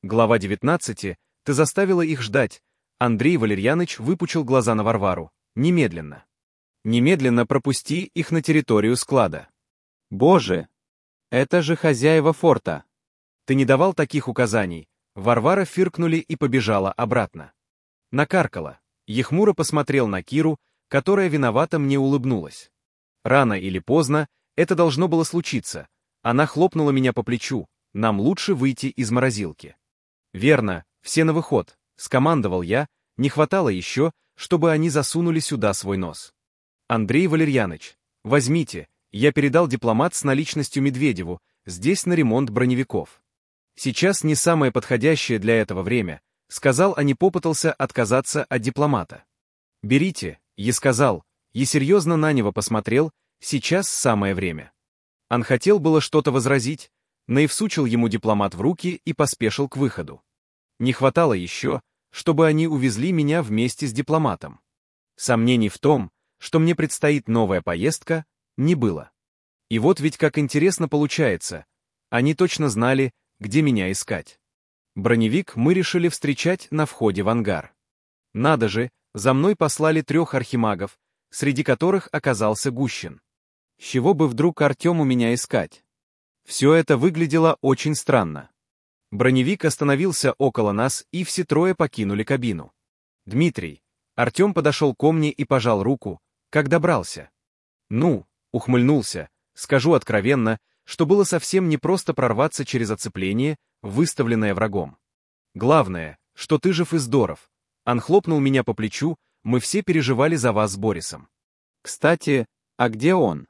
Глава 19. Ты заставила их ждать. Андрей Валерьяныч выпучил глаза на Варвару. Немедленно. Немедленно пропусти их на территорию склада. Боже! Это же хозяева форта. Ты не давал таких указаний. Варвара фыркнули и побежала обратно. Накаркала. Ехмуро посмотрел на Киру, которая виновато мне улыбнулась. Рано или поздно это должно было случиться. Она хлопнула меня по плечу. Нам лучше выйти из морозилки. Верно, все на выход, скомандовал я, не хватало еще, чтобы они засунули сюда свой нос. Андрей Валерьяныч, возьмите, я передал дипломат с наличностью Медведеву, здесь на ремонт броневиков. Сейчас не самое подходящее для этого время, сказал, а не попытался отказаться от дипломата. Берите, я сказал, и серьезно на него посмотрел, сейчас самое время. Он хотел было что-то возразить, но и всучил ему дипломат в руки и поспешил к выходу. Не хватало еще, чтобы они увезли меня вместе с дипломатом. Сомнений в том, что мне предстоит новая поездка, не было. И вот ведь как интересно получается, они точно знали, где меня искать. Броневик мы решили встречать на входе в ангар. Надо же, за мной послали 3 архимагов, среди которых оказался Гущин. С чего бы вдруг Артему меня искать? Все это выглядело очень странно. Броневик остановился около нас, и все 3 покинули кабину. Дмитрий. Артем подошел ко мне и пожал руку, как добрался. Ну, ухмыльнулся, скажу откровенно, что было совсем непросто прорваться через оцепление, выставленное врагом. Главное, что ты жив и здоров. Он хлопнул меня по плечу, мы все переживали за вас с Борисом. Кстати, а где он?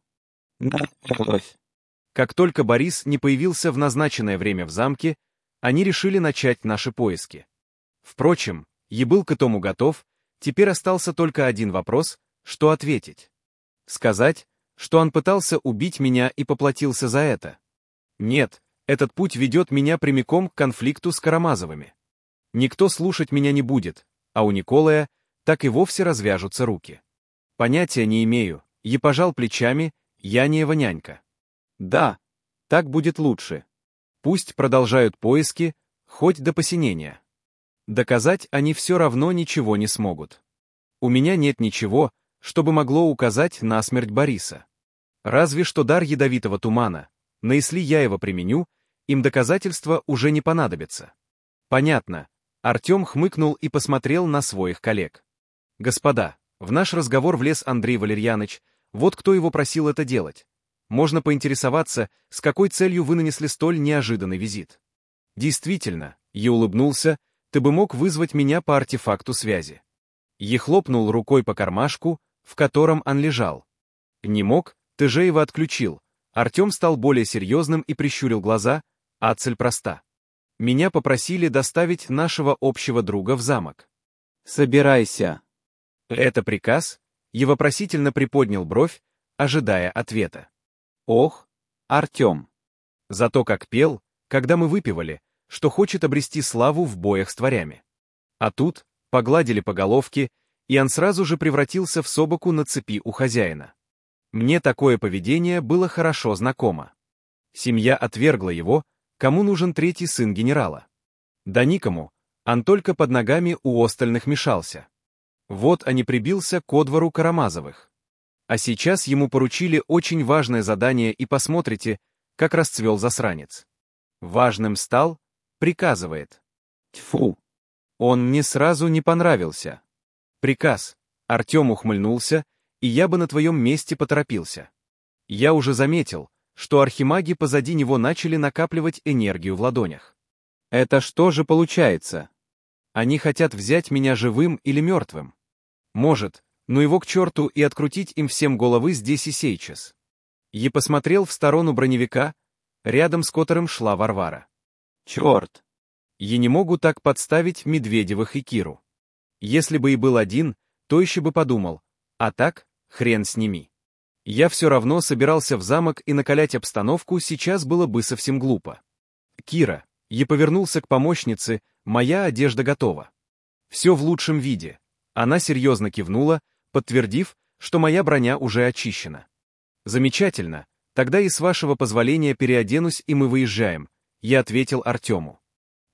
Как только Борис не появился в назначенное время в замке, они решили начать наши поиски. Впрочем, я был к этому готов, теперь остался только один вопрос, что ответить. Сказать, что он пытался убить меня и поплатился за это? Нет, этот путь ведет меня прямиком к конфликту с Карамазовыми. Никто слушать меня не будет, а у Николая так и вовсе развяжутся руки. Понятия не имею, я пожал плечами, я не его нянька. Да, так будет лучше. Пусть продолжают поиски, хоть до посинения. Доказать они все равно ничего не смогут. У меня нет ничего, чтобы могло указать на смерть Бориса. Разве что дар ядовитого тумана, но если я его применю, им доказательства уже не понадобятся. Понятно. Артем хмыкнул и посмотрел на своих коллег. Господа, в наш разговор влез Андрей Валерьяныч, вот кто его просил это делать. Можно поинтересоваться, с какой целью вы нанесли столь неожиданный визит. Действительно, я улыбнулся, ты бы мог вызвать меня по артефакту связи. Я хлопнул рукой по кармашку, в котором он лежал. Не мог, ты же его отключил. Артем стал более серьезным и прищурил глаза, а цель проста. Меня попросили доставить нашего общего друга в замок. Собирайся. Это приказ? Я вопросительно приподнял бровь, ожидая ответа. Ох, Артем. Зато как пел, когда мы выпивали, что хочет обрести славу в боях с тварями. А тут погладили по головке, и он сразу же превратился в собаку на цепи у хозяина. Мне такое поведение было хорошо знакомо. Семья отвергла его, кому нужен 3-й сын генерала. Да никому, он только под ногами у остальных мешался. Вот он и прибился ко двору Карамазовых. А сейчас ему поручили очень важное задание, и посмотрите, как расцвел засранец. Важным стал, приказывает. Тьфу. Он мне сразу не понравился. Приказ. Артем ухмыльнулся, и я бы на твоем месте поторопился. Я уже заметил, что архимаги позади него начали накапливать энергию в ладонях. Это что же получается? Они хотят взять меня живым или мертвым. Может, но его к черту и открутить им всем головы здесь и сейчас. Я посмотрел в сторону броневика, рядом с которым шла Варвара. Черт! Я не могу так подставить Медведевых и Киру. Если бы и был один, то еще бы подумал, а так, хрен с ними. Я все равно собирался в замок, и накалять обстановку сейчас было бы совсем глупо. Кира, я повернулся к помощнице, моя одежда готова. Все в лучшем виде. Она серьезно кивнула, подтвердив, что моя броня уже очищена. Замечательно, тогда и с вашего позволения переоденусь, и мы выезжаем, я ответил Артему.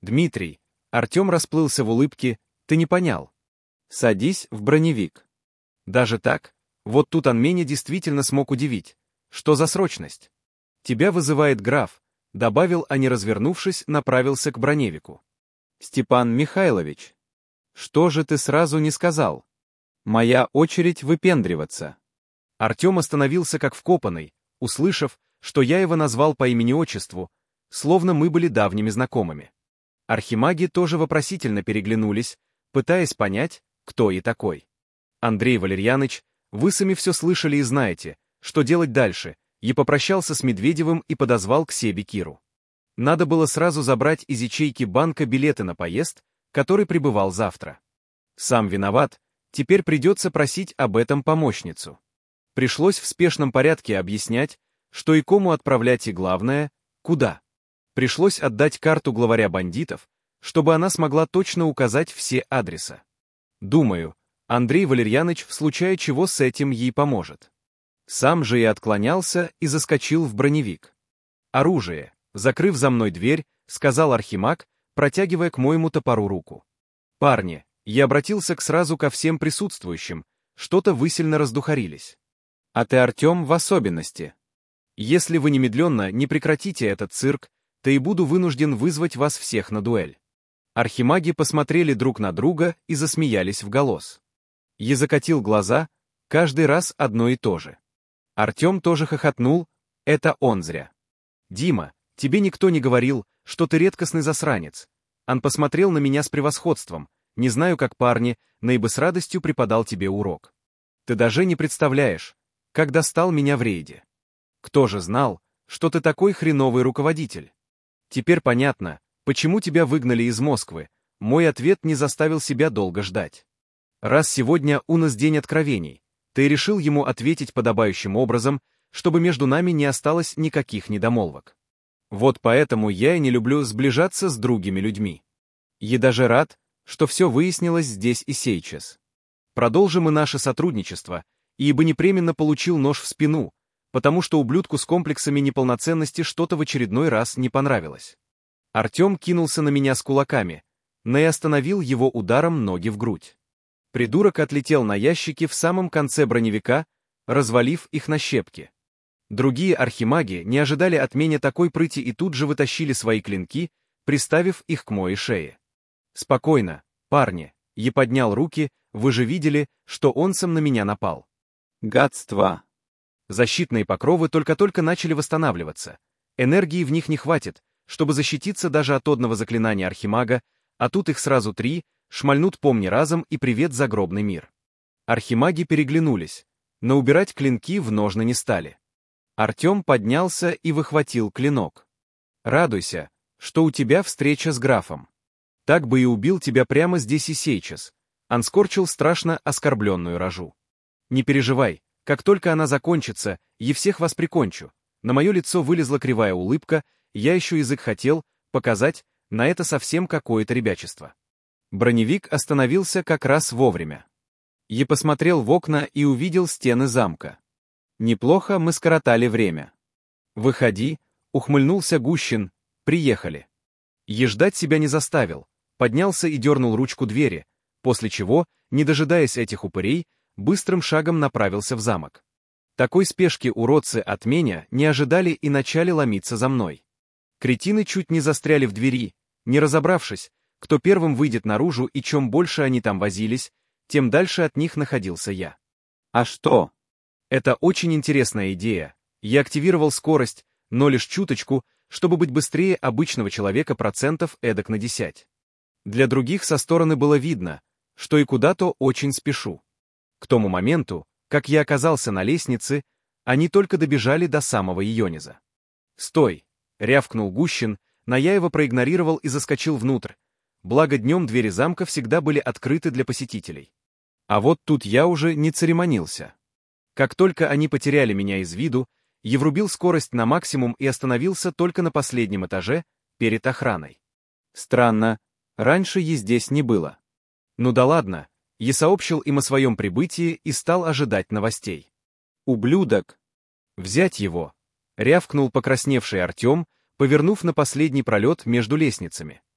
Дмитрий, Артем расплылся в улыбке, ты не понял. Садись в броневик. Даже так? Вот тут он меня действительно смог удивить. Что за срочность? Тебя вызывает граф, добавил, а не развернувшись, направился к броневику. Степан Михайлович, что же ты сразу не сказал? Моя очередь выпендриваться. Артем остановился как вкопанный, услышав, что я его назвал по имени-отчеству, словно мы были давними знакомыми. Архимаги тоже вопросительно переглянулись, пытаясь понять, кто и такой. Андрей Валерьяныч, вы сами все слышали и знаете, что делать дальше, и попрощался с Медведевым и подозвал к себе Киру. Надо было сразу забрать из ячейки банка билеты на поезд, который прибывал завтра. Сам виноват, теперь придется просить об этом помощницу. Пришлось в спешном порядке объяснять, что и кому отправлять и главное, куда. Пришлось отдать карту главаря бандитов, чтобы она смогла точно указать все адреса. Думаю, Андрей Валерьяныч в случае чего с этим ей поможет. Сам же и отклонялся и заскочил в броневик. Оружие, закрыв за мной дверь, сказал Архимаг, протягивая к моему топору руку. Парни, я обратился сразу ко всем присутствующим, что-то вы сильно раздухарились. А ты, Артем, в особенности. Если вы немедленно не прекратите этот цирк, то и буду вынужден вызвать вас всех на дуэль. Архимаги посмотрели друг на друга и засмеялись вголос. Я закатил глаза, каждый раз одно и то же. Артем тоже хохотнул, это он зря. Дима, тебе никто не говорил, что ты редкостный засранец. Он посмотрел на меня с превосходством, не знаю, как парни, но и бы с радостью преподал тебе урок. Ты даже не представляешь, как достал меня в рейде. Кто же знал, что ты такой хреновый руководитель? Теперь понятно, почему тебя выгнали из Москвы. Мой ответ не заставил себя долго ждать. Раз сегодня у нас день откровений, ты решил ему ответить подобающим образом, чтобы между нами не осталось никаких недомолвок. Вот поэтому я и не люблю сближаться с другими людьми. Я даже рад, что все выяснилось здесь и сейчас. Продолжим и наше сотрудничество, ибо непременно получил нож в спину, потому что ублюдку с комплексами неполноценности что-то в очередной раз не понравилось. Артем кинулся на меня с кулаками, но и остановил его ударом ноги в грудь. Придурок отлетел на ящики в самом конце броневика, развалив их на щепки. Другие архимаги не ожидали от меня такой прыти и тут же вытащили свои клинки, приставив их к моей шее. «Спокойно, парни», я поднял руки, вы же видели, что он сам на меня напал. Гадство. Защитные покровы только-только начали восстанавливаться. Энергии в них не хватит, чтобы защититься даже от одного заклинания архимага, а тут их сразу 3, шмальнут помни разом и привет загробный мир. Архимаги переглянулись, но убирать клинки в ножны не стали. Артем поднялся и выхватил клинок. «Радуйся, что у тебя встреча с графом. Так бы и убил тебя прямо здесь и сейчас». Он скорчил страшно оскорбленную рожу. «Не переживай, как только она закончится, я всех вас прикончу». На мое лицо вылезла кривая улыбка, я еще язык хотел показать, на это совсем какое-то ребячество. Броневик остановился как раз вовремя. Я посмотрел в окна и увидел стены замка. Неплохо мы скоротали время. «Выходи», — ухмыльнулся Гущин, — «приехали». Я ждать себя не заставил, поднялся и дернул ручку двери, после чего, не дожидаясь этих упырей, быстрым шагом направился в замок. Такой спешки уродцы от меня не ожидали и начали ломиться за мной. Кретины чуть не застряли в двери, не разобравшись, кто первым выйдет наружу и чем больше они там возились, тем дальше от них находился я. А что? Это очень интересная идея. Я активировал скорость, но лишь чуточку, чтобы быть быстрее обычного человека процентов эдак на 10. Для других со стороны было видно, что и куда-то очень спешу. К тому моменту, как я оказался на лестнице, они только добежали до самого Иониза. «Стой!» — рявкнул Гущин, но я его проигнорировал и заскочил внутрь, благо днем двери замка всегда были открыты для посетителей. А вот тут я уже не церемонился. Как только они потеряли меня из виду, я врубил скорость на максимум и остановился только на последнем этаже, перед охраной. Странно, раньше я здесь не было. Ну да ладно, я сообщил им о своем прибытии и стал ожидать новостей. «Ублюдок!» «Взять его!» — рявкнул покрасневший Артем, повернув на последний пролет между лестницами.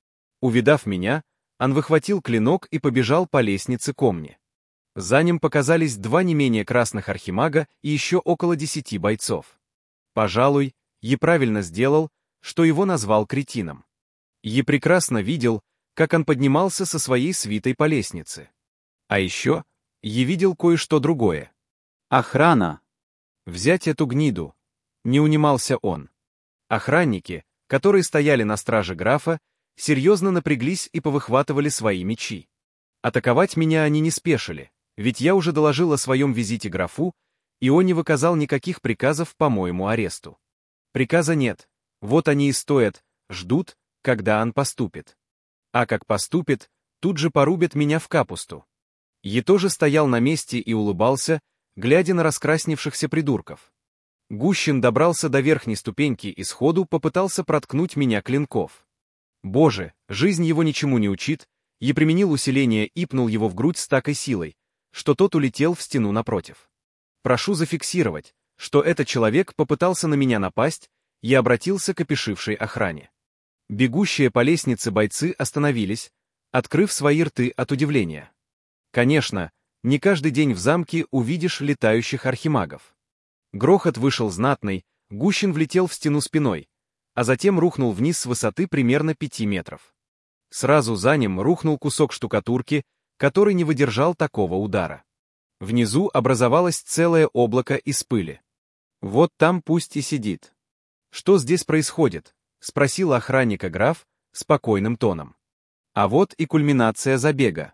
Увидав меня, он выхватил клинок и побежал по лестнице к комне. За ним показались два не менее красных архимага и еще около 10 бойцов. Пожалуй, Е правильно сделал, что его назвал кретином. Е прекрасно видел, как он поднимался со своей свитой по лестнице. А еще Е видел кое-что другое. Охрана! Взять эту гниду. Не унимался он. Охранники, которые стояли на страже графа, серьезно напряглись и повыхватывали свои мечи. Атаковать меня они не спешили, ведь я уже доложил о своем визите графу, и он не выказал никаких приказов по моему аресту. Приказа нет, вот они и стоят, ждут, когда он поступит. А как поступит, тут же порубят меня в капусту. Е тоже стоял на месте и улыбался, глядя на раскрасневшихся придурков. Гущин добрался до верхней ступеньки и сходу попытался проткнуть меня клинков. Боже, жизнь его ничему не учит, Е применил усиление и пнул его в грудь с такой силой, что тот улетел в стену напротив. Прошу зафиксировать, что этот человек попытался на меня напасть и обратился к опешившей охране. Бегущие по лестнице бойцы остановились, открыв свои рты от удивления. Конечно, не каждый день в замке увидишь летающих архимагов. Грохот вышел знатный, Гущин влетел в стену спиной, а затем рухнул вниз с высоты примерно 5 метров. Сразу за ним рухнул кусок штукатурки, который не выдержал такого удара. Внизу образовалось целое облако из пыли. Вот там пусть и сидит. «Что здесь происходит?» — спросил охранника граф спокойным тоном. А вот и кульминация забега.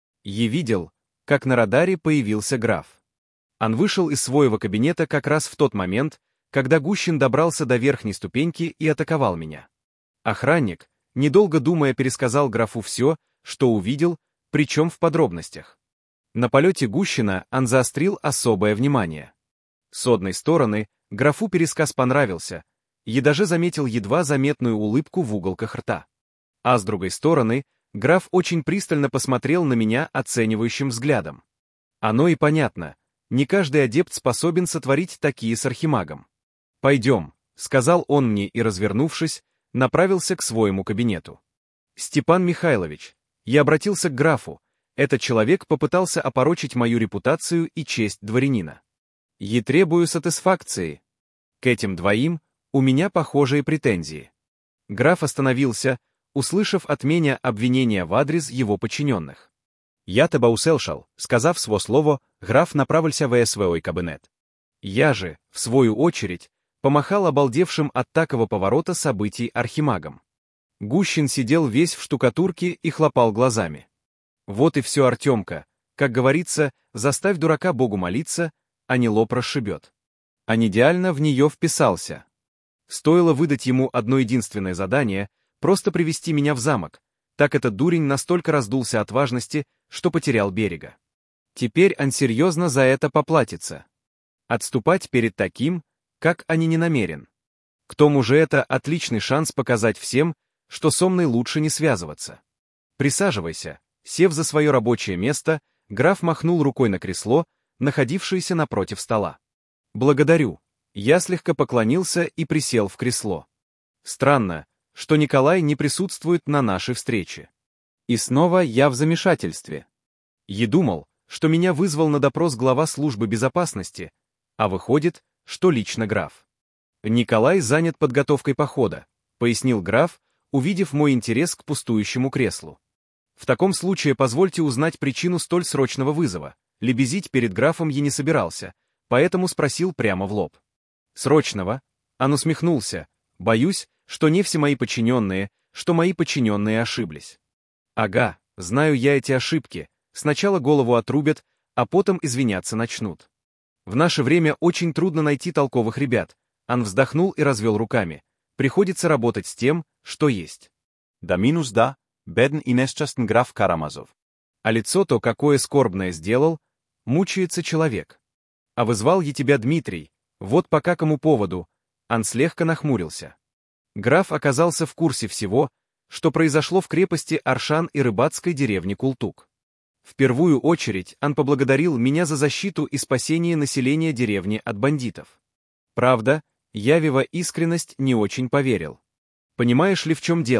Е видел, как на радаре появился граф. Он вышел из своего кабинета как раз в тот момент, когда Гущин добрался до верхней ступеньки и атаковал меня. Охранник, недолго думая, пересказал графу все, что увидел, причем в подробностях. На полете Гущина он заострил особое внимание. С одной стороны, графу пересказ понравился, и даже заметил едва заметную улыбку в уголках рта. А с другой стороны, граф очень пристально посмотрел на меня оценивающим взглядом. Оно и понятно, не каждый адепт способен сотворить такие с архимагом. «Пойдем», — сказал он мне и, развернувшись, направился к своему кабинету. «Степан Михайлович, я обратился к графу. Этот человек попытался опорочить мою репутацию и честь дворянина. Я требую сатисфакции. К этим двоим у меня похожие претензии». Граф остановился, услышав от меня обвинения в адрес его подчиненных. «Я тебе услышал», — сказав свое слово, граф направился в свой кабинет. Я же, в свою очередь, помахал обалдевшим от такого поворота событий архимагом. Гущин сидел весь в штукатурке и хлопал глазами. Вот и все, Артемка. Как говорится, заставь дурака Богу молиться, а не лоб расшибет. Он идеально в нее вписался. Стоило выдать ему одно единственное задание, просто привести меня в замок, так этот дурень настолько раздулся от важности, что потерял берега. Теперь он серьезно за это поплатится. Отступать перед таким, как они не намерен. К тому же это отличный шанс показать всем, что со мной лучше не связываться. Присаживайся. Сев за свое рабочее место, граф махнул рукой на кресло, находившееся напротив стола. «Благодарю». Я слегка поклонился и присел в кресло. Странно, что Николай не присутствует на нашей встрече. И снова я в замешательстве. Я думал, что меня вызвал на допрос глава службы безопасности, а выходит, что лично граф. «Николай занят подготовкой похода», — пояснил граф, увидев мой интерес к пустующему креслу. «В таком случае позвольте узнать причину столь срочного вызова. Лебезить перед графом я не собирался, поэтому спросил прямо в лоб». «Срочного?» Он усмехнулся. «Боюсь, что не все мои подчиненные, что мои подчиненные ошиблись». «Ага, знаю я эти ошибки. Сначала голову отрубят, а потом извиняться начнут. В наше время очень трудно найти толковых ребят». Он вздохнул и развел руками. «Приходится работать с тем, что есть». Да минус да, беден и несчастен граф Карамазов. А лицо то, какое скорбное сделал, мучается человек. А вызвал я тебя, Дмитрий, вот по какому поводу. Он слегка нахмурился. Граф оказался в курсе всего, что произошло в крепости Аршан и рыбацкой деревне Култук. В первую очередь он поблагодарил меня за защиту и спасение населения деревни от бандитов. Правда, я в его искренность не очень поверил. Понимаешь ли, в чем дело?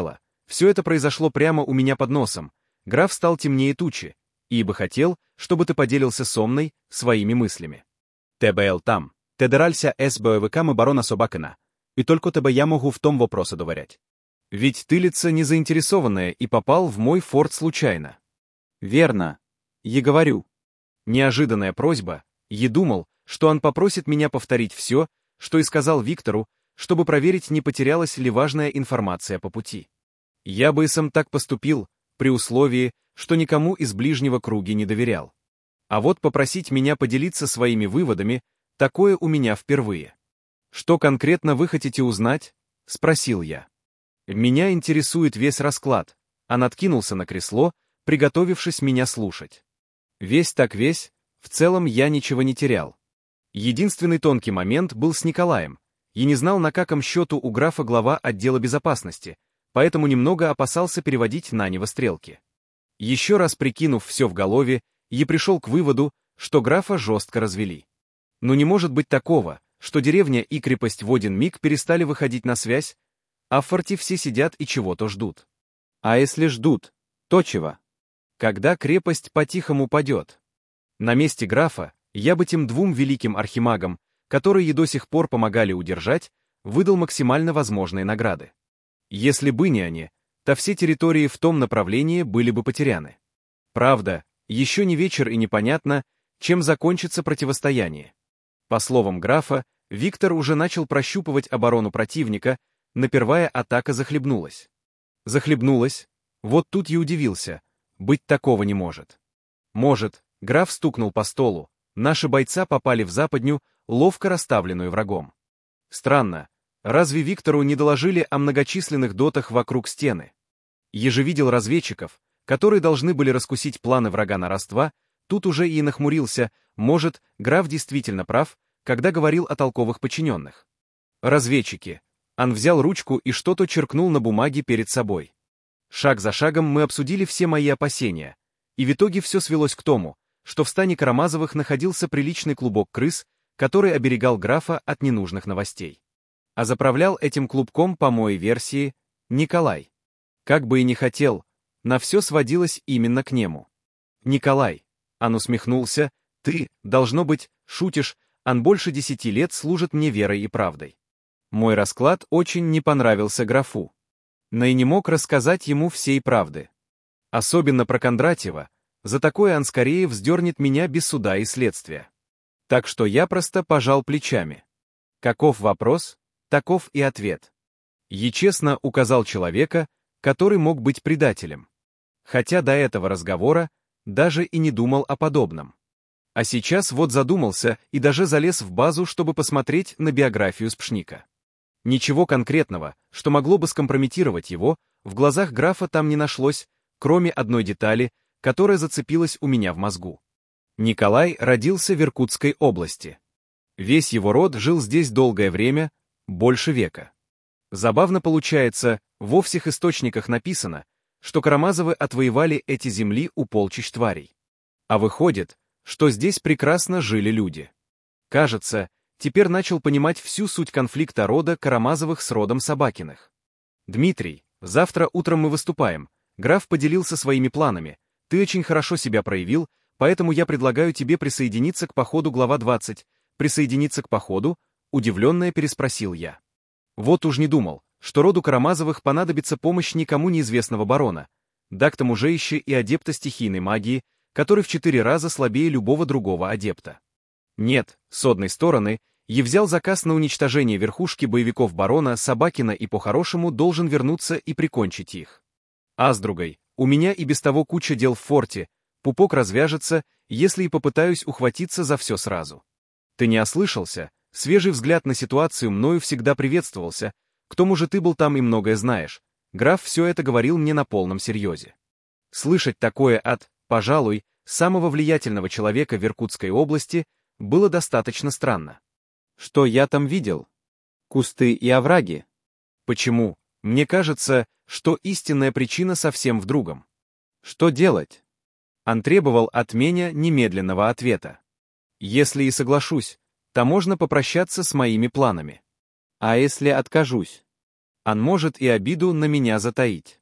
Все это произошло прямо у меня под носом. Граф стал темнее тучи, ибо хотел, чтобы ты поделился со мной своими мыслями. Тебе там. Те дералься с боевиками барона Собакина. И только тебе я могу в том вопросе доверять. Ведь ты лицо незаинтересованное и попал в мой форт случайно. Верно. И говорю. Неожиданная просьба. Я думал, что он попросит меня повторить все, что и сказал Виктору, чтобы проверить, не потерялась ли важная информация по пути. Я бы и сам так поступил, при условии, что никому из ближнего круга не доверял. А вот попросить меня поделиться своими выводами, такое у меня впервые. «Что конкретно вы хотите узнать?» — спросил я. «Меня интересует весь расклад», — он откинулся на кресло, приготовившись меня слушать. Весь так весь, в целом я ничего не терял. Единственный тонкий момент был с Николаем. Я не знал, на каком счету у графа глава отдела безопасности, поэтому немного опасался переводить на него стрелки. Еще раз прикинув все в голове, я пришел к выводу, что графа жестко развели. Но не может быть такого, что деревня и крепость в один миг перестали выходить на связь, а в форте все сидят и чего-то ждут. А если ждут, то чего? Когда крепость по-тихому падет. На месте графа я бы тем двум великим архимагам, которые ей до сих пор помогали удержать, выдал максимально возможные награды. Если бы не они, то все территории в том направлении были бы потеряны. Правда, еще не вечер и непонятно, чем закончится противостояние. По словам графа, Виктор уже начал прощупывать оборону противника, но первая атака захлебнулась. Захлебнулась? Вот тут я удивился. Быть такого не может. Может, граф стукнул по столу, наши бойца попали в западню, ловко расставленную врагом. Странно, разве Виктору не доложили о многочисленных дотах вокруг стены? Видел разведчиков, которые должны были раскусить планы врага на Роства, тут уже и нахмурился, может, граф действительно прав, когда говорил о толковых подчиненных. Разведчики. Он взял ручку и что-то черкнул на бумаге перед собой. Шаг за шагом мы обсудили все мои опасения, и в итоге все свелось к тому, что в стане Карамазовых находился приличный клубок крыс, который оберегал графа от ненужных новостей. А заправлял этим клубком, по моей версии, Николай. Как бы и не хотел, на все сводилось именно к нему. «Николай», — он усмехнулся, — «ты, должно быть, шутишь, он больше 10 лет служит мне верой и правдой». Мой расклад очень не понравился графу. Но и не мог рассказать ему всей правды. Особенно про Кондратьева, за такое он скорее вздернет меня без суда и следствия. Так что я просто пожал плечами. Каков вопрос, таков и ответ. Я честно указал человека, который мог быть предателем. Хотя до этого разговора даже и не думал о подобном. А сейчас вот задумался и даже залез в базу, чтобы посмотреть на биографию Спшника. Ничего конкретного, что могло бы скомпрометировать его, в глазах графа там не нашлось, кроме одной детали, которая зацепилась у меня в мозгу. Николай родился в Иркутской области. Весь его род жил здесь долгое время, больше века. Забавно получается, во всех источниках написано, что Карамазовы отвоевали эти земли у полчищ тварей. А выходит, что здесь прекрасно жили люди. Кажется, теперь начал понимать всю суть конфликта рода Карамазовых с родом Собакиных. «Дмитрий, завтра утром мы выступаем. Граф поделился своими планами. Ты очень хорошо себя проявил, поэтому я предлагаю тебе присоединиться к походу, глава 20. Присоединиться к походу?» Удивленная переспросил я. Вот уж не думал, что роду Карамазовых понадобится помощь никому неизвестного барона, да к тому же еще и адепта стихийной магии, который в 4 раза слабее любого другого адепта. Нет, с одной стороны, я взял заказ на уничтожение верхушки боевиков барона Собакина и по-хорошему должен вернуться и прикончить их. А с другой, у меня и без того куча дел в форте, пупок развяжется, если и попытаюсь ухватиться за все сразу. Ты не ослышался? Свежий взгляд на ситуацию мною всегда приветствовался, к тому же ты был там и многое знаешь. Граф все это говорил мне на полном серьезе. Слышать такое от, пожалуй, самого влиятельного человека в Иркутской области было достаточно странно. Что я там видел? Кусты и овраги. Почему? Мне кажется, что истинная причина совсем в другом. Что делать? Он требовал от меня немедленного ответа. Если и соглашусь, то можно попрощаться с моими планами. А если откажусь? Он может и обиду на меня затаить.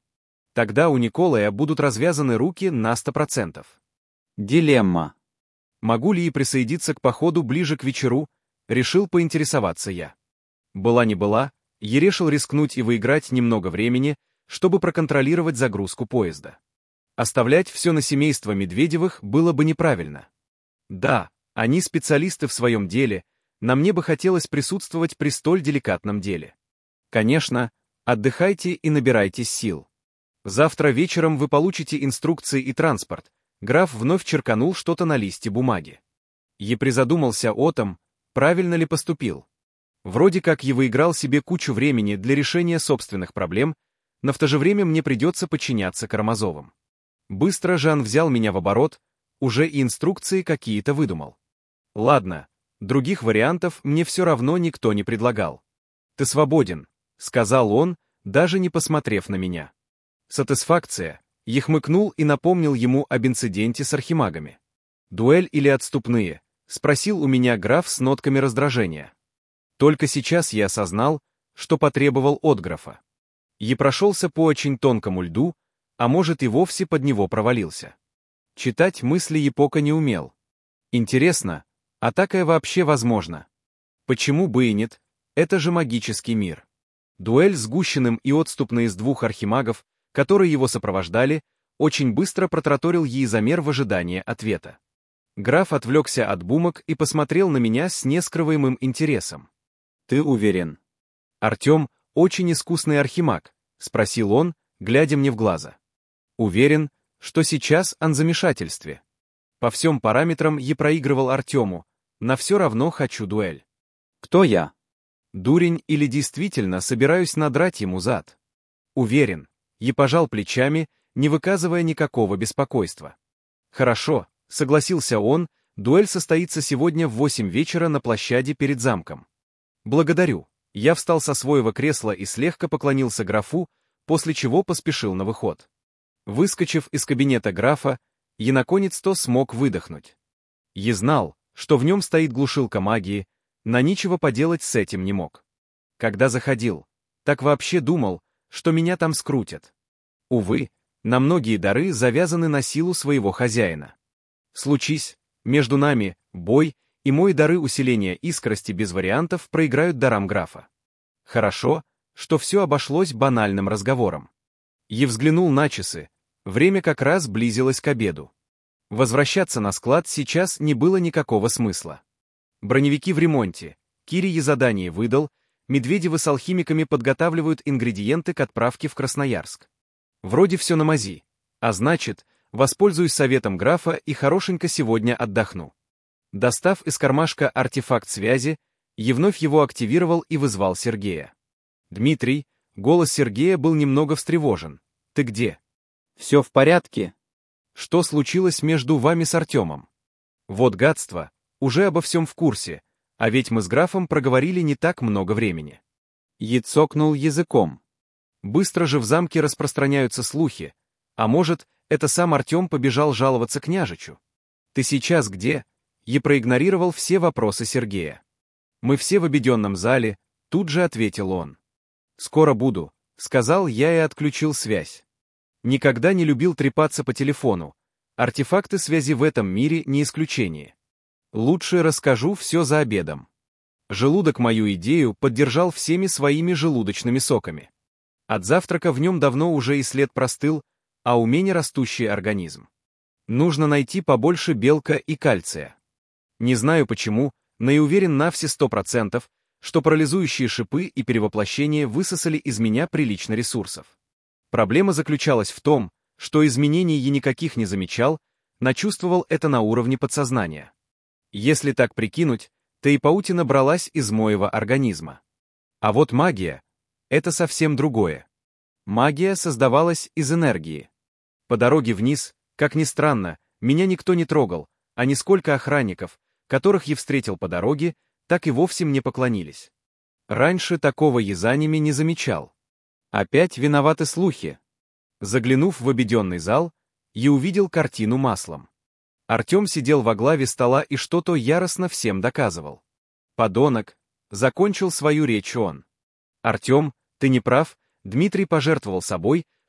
Тогда у Николая будут развязаны руки на 100%. Дилемма. Могу ли и присоединиться к походу ближе к вечеру, решил поинтересоваться я. Была не была, я решил рискнуть и выиграть немного времени, чтобы проконтролировать загрузку поезда. Оставлять все на семейство Медведевых было бы неправильно. Да, они специалисты в своем деле, но мне бы хотелось присутствовать при столь деликатном деле. Конечно, отдыхайте и набирайтесь сил. Завтра вечером вы получите инструкции и транспорт. Граф вновь черканул что-то на листе бумаги. Я призадумался о том, правильно ли поступил. Вроде как я выиграл себе кучу времени для решения собственных проблем, но в то же время мне придется подчиняться Карамазовым. Быстро Жан взял меня в оборот, уже и инструкции какие-то выдумал. Ладно, других вариантов мне все равно никто не предлагал. «Ты свободен», — сказал он, даже не посмотрев на меня. Сатисфакция. Я хмыкнул и напомнил ему об инциденте с архимагами. «Дуэль или отступные?» — спросил у меня граф с нотками раздражения. Только сейчас я осознал, что потребовал от графа. Я прошелся по очень тонкому льду, а может и вовсе под него провалился. Читать мысли Епока не умел. Интересно, а такое вообще возможно? Почему бы и нет? Это же магический мир. Дуэль с Гущиным и отступные из двух архимагов, которые его сопровождали, очень быстро протраторил Езамер в ожидании ответа. Граф отвлекся от бумаг и посмотрел на меня с нескрываемым интересом. «Ты уверен?» «Артем — очень искусный архимаг», — спросил он, глядя мне в глаза. «Уверен, что сейчас он в замешательстве. По всем параметрам я проигрывал Артему, но все равно хочу дуэль». Кто я? Дурень или действительно собираюсь надрать ему зад? Уверен. Я пожал плечами, не выказывая никакого беспокойства. «Хорошо», — согласился он, — «дуэль состоится сегодня в 8 вечера на площади перед замком». «Благодарю». Я встал со своего кресла и слегка поклонился графу, после чего поспешил на выход. Выскочив из кабинета графа, я наконец-то смог выдохнуть. Я знал, что в нем стоит глушилка магии, но ничего поделать с этим не мог. Когда заходил, так вообще думал, что меня там скрутят. Увы, на многие дары завязаны на силу своего хозяина. Случись, между нами, бой, и мои дары усиления искрости без вариантов проиграют дарам графа. Хорошо, что все обошлось банальным разговором. Я взглянул на часы, время как раз близилось к обеду. Возвращаться на склад сейчас не было никакого смысла. Броневики в ремонте, Кире я задание выдал, Медведевы с алхимиками подготавливают ингредиенты к отправке в Красноярск. Вроде все на мази, а значит, воспользуюсь советом графа и хорошенько сегодня отдохну. Достав из кармашка артефакт связи, я вновь его активировал и вызвал Сергея. «Дмитрий», голос Сергея был немного встревожен. «Ты где?» Все в порядке? «Что случилось между вами с Артемом?» «Вот гадство, уже обо всем в курсе, а ведь мы с графом проговорили не так много времени». Я цокнул языком. Быстро же в замке распространяются слухи, а может, это сам Артем побежал жаловаться княжичу. «Ты сейчас где?» Я проигнорировал все вопросы Сергея. «Мы все в обеденном зале», тут же ответил он. «Скоро буду», сказал я и отключил связь. Никогда не любил трепаться по телефону, артефакты связи в этом мире не исключение. Лучше расскажу все за обедом. Желудок мою идею поддержал всеми своими желудочными соками. От завтрака в нем давно уже и след простыл, а у меня растущий организм. Нужно найти побольше белка и кальция. Не знаю почему, но и уверен на все 100%, что парализующие шипы и перевоплощение высосали из меня прилично ресурсов. Проблема заключалась в том, что изменений я никаких не замечал, но чувствовал это на уровне подсознания. Если так прикинуть, то и паутина бралась из моего организма. А вот магия — это совсем другое. Магия создавалась из энергии. По дороге вниз, как ни странно, меня никто не трогал, а нисколько охранников, которых я встретил по дороге, так и вовсе мне поклонились. Раньше такого я за ними не замечал. Опять виноваты слухи. Заглянув в обеденный зал, я увидел картину маслом. Артем сидел во главе стола и что-то яростно всем доказывал. «Подонок!» — закончил свою речь он. «Артем, ты не прав, Дмитрий пожертвовал собой,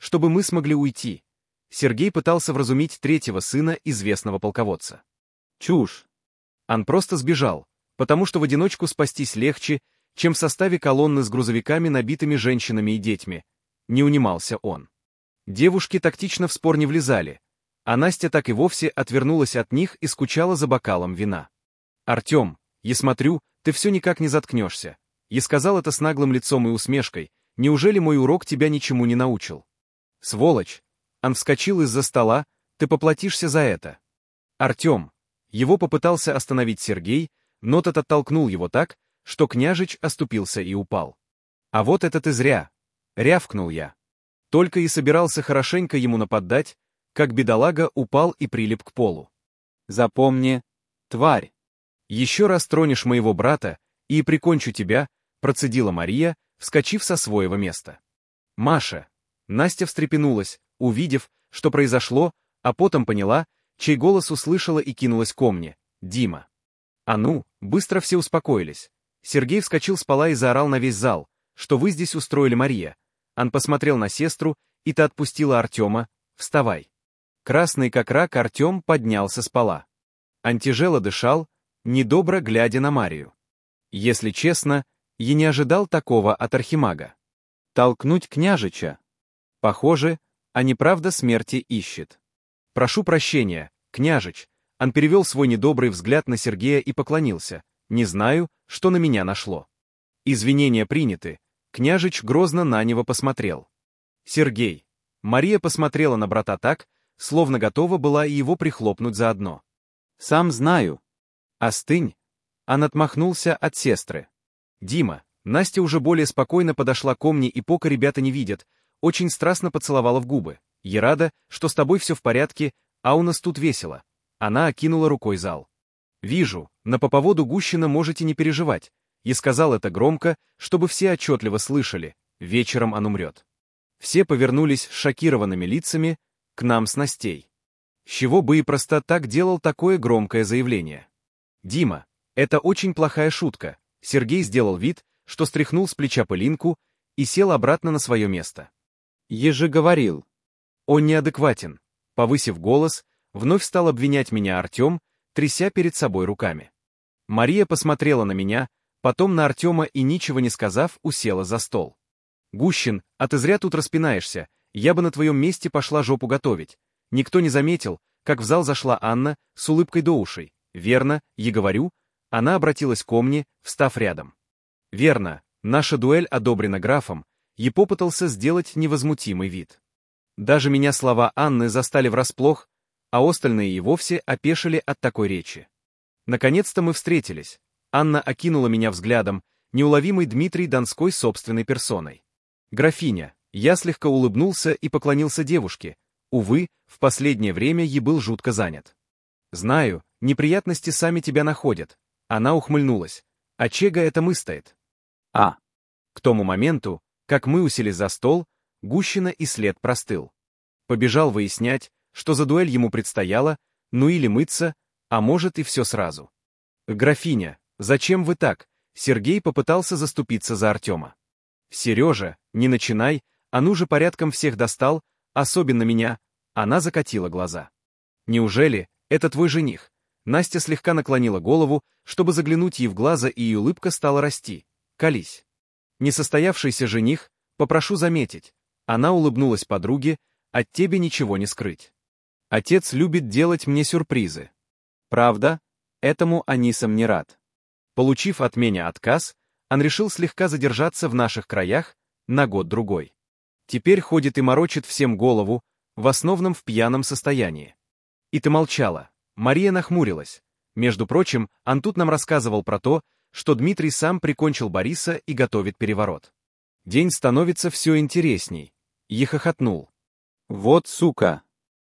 чтобы мы смогли уйти. Сергей пытался вразумить третьего сына известного полководца. Чушь. Он просто сбежал, потому что в одиночку спастись легче, чем в составе колонны с грузовиками, набитыми женщинами и детьми. Не унимался он. Девушки тактично в спор не влезали, а Настя так и вовсе отвернулась от них и скучала за бокалом вина. «Артем, я смотрю, ты все никак не заткнешься». Я сказал это с наглым лицом и усмешкой. «Неужели мой урок тебя ничему не научил?» «Сволочь!» Он вскочил из-за стола. «Ты поплатишься за это». «Артем!» Его попытался остановить Сергей, но тот оттолкнул его так, что княжич оступился и упал. «А вот это ты зря!» — рявкнул я. Только и собирался хорошенько ему нападать, как бедолага упал и прилип к полу. «Запомни, тварь!» «Еще раз тронешь моего брата, и прикончу тебя», — процедила Мария, вскочив со своего места. «Маша!» Настя встрепенулась, увидев, что произошло, а потом поняла, чей голос услышала и кинулась ко мне. «Дима!» «А ну!» Быстро все успокоились. Сергей вскочил с пола и заорал на весь зал, что вы здесь устроили, Мария. Он посмотрел на сестру, и та отпустила Артема. «Вставай!» Красный как рак Артем поднялся с пола. Он тяжело дышал, недобро глядя на Марию. Если честно, я не ожидал такого от архимага. Толкнуть княжича. Похоже, они правда смерти ищет. «Прошу прощения, княжич». Он перевел свой недобрый взгляд на Сергея и поклонился. «Не знаю, что на меня нашло». «Извинения приняты». Княжич грозно на него посмотрел. «Сергей». Мария посмотрела на брата так, словно готова была и его прихлопнуть заодно. «Сам знаю». «Остынь». Он отмахнулся от сестры. «Дима». Настя уже более спокойно подошла ко мне, и пока ребята не видят, очень страстно поцеловала в губы. «Я рада, что с тобой все в порядке, а у нас тут весело». Она окинула рукой зал. «Вижу, на по поводу Гущина можете не переживать». И сказал это громко, чтобы все отчетливо слышали. Вечером он умрет. Все повернулись с шокированными лицами к нам с Настей. С чего бы и просто так делал такое громкое заявление? «Дима, это очень плохая шутка». Сергей сделал вид, что стряхнул с плеча пылинку и сел обратно на свое место. «Еже говорил». «Он неадекватен». Повысив голос, вновь стал обвинять меня Артем, тряся перед собой руками. Мария посмотрела на меня, потом на Артема и, ничего не сказав, усела за стол. «Гущин, а ты зря тут распинаешься, я бы на твоем месте пошла жопу готовить». Никто не заметил, как в зал зашла Анна с улыбкой до ушей. «Верно, я говорю». Она обратилась ко мне, встав рядом. «Верно, наша дуэль одобрена графом», и попытался сделать невозмутимый вид. Даже меня слова Анны застали врасплох, а остальные и вовсе опешили от такой речи. Наконец-то мы встретились. Анна окинула меня взглядом, неуловимый Дмитрий Донской собственной персоной. «Графиня», я слегка улыбнулся и поклонился девушке. Увы, в последнее время я был жутко занят. «Знаю, неприятности сами тебя находят». Она ухмыльнулась. «А чего это мы стоит?» «А». К тому моменту, как мы уселись за стол, Гущина и след простыл. Побежал выяснять, что за дуэль ему предстояло, ну или мыться, а может и все сразу. «Графиня, зачем вы так?» Сергей попытался заступиться за Артема. «Сережа, не начинай, он уже порядком всех достал, особенно меня». Она закатила глаза. «Неужели это твой жених?» Настя слегка наклонила голову, чтобы заглянуть ей в глаза, и улыбка стала расти. «Колись». «Несостоявшийся жених, попрошу заметить». Она улыбнулась подруге, от тебе ничего не скрыть. «Отец любит делать мне сюрпризы». «Правда? Этому Анисом не рад». Получив от меня отказ, он решил слегка задержаться в наших краях на год-другой. Теперь ходит и морочит всем голову, в основном в пьяном состоянии. «И ты молчала». Мария нахмурилась. Между прочим, он тут нам рассказывал про то, что Дмитрий сам прикончил Бориса и готовит переворот. День становится все интересней. Я хохотнул. «Вот сука!